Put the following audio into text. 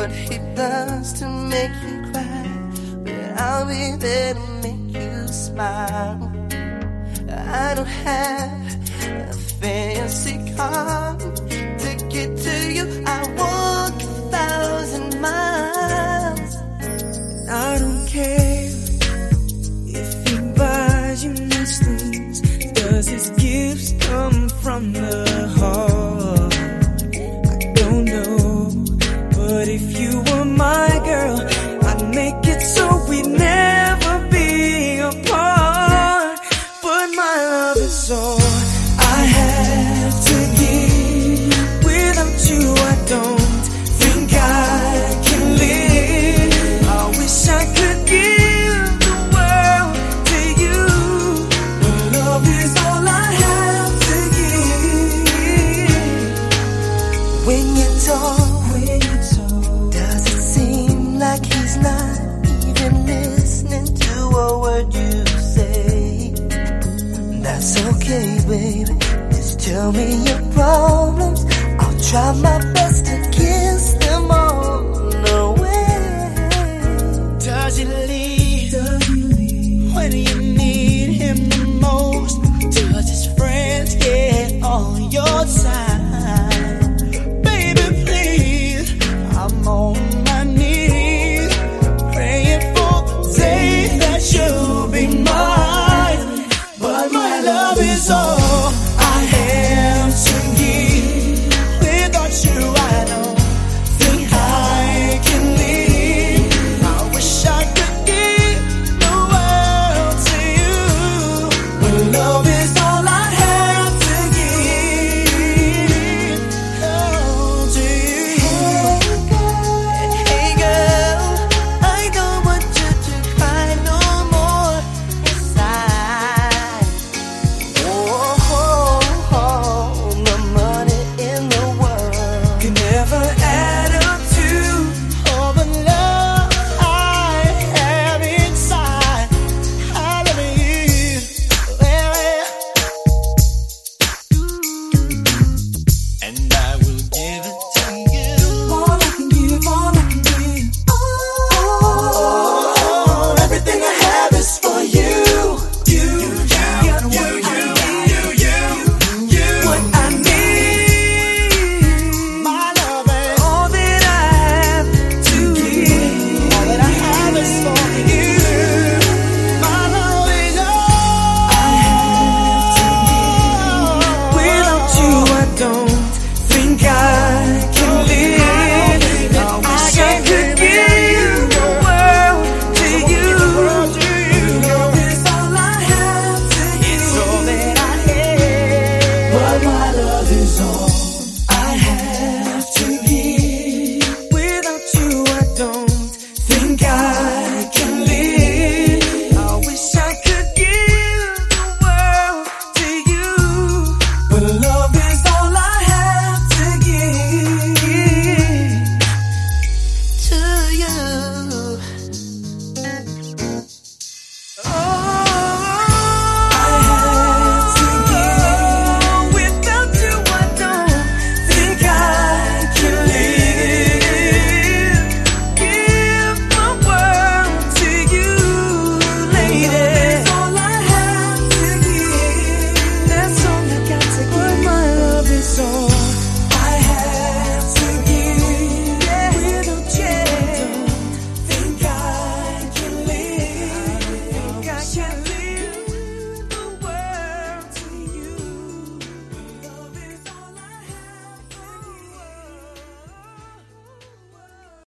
what he does to make you cry, but I'll be there to make you smile. I don't have a fancy car to get to you. I walk 1,000 miles. I don't care if he buys you nice things. Does his gifts come from the heart? I don't know, but if you were my girl, I'd make it so we'd never be apart. But my love is all I have to give. Without you I don't think I can live. I wish I could give the world to you, but love is all I have to give. When you talk, does it seem like he's not even listening to a word you say? That's okay, baby. Just tell me your problems. I'll try my best to kiss them all away. Does he leave when you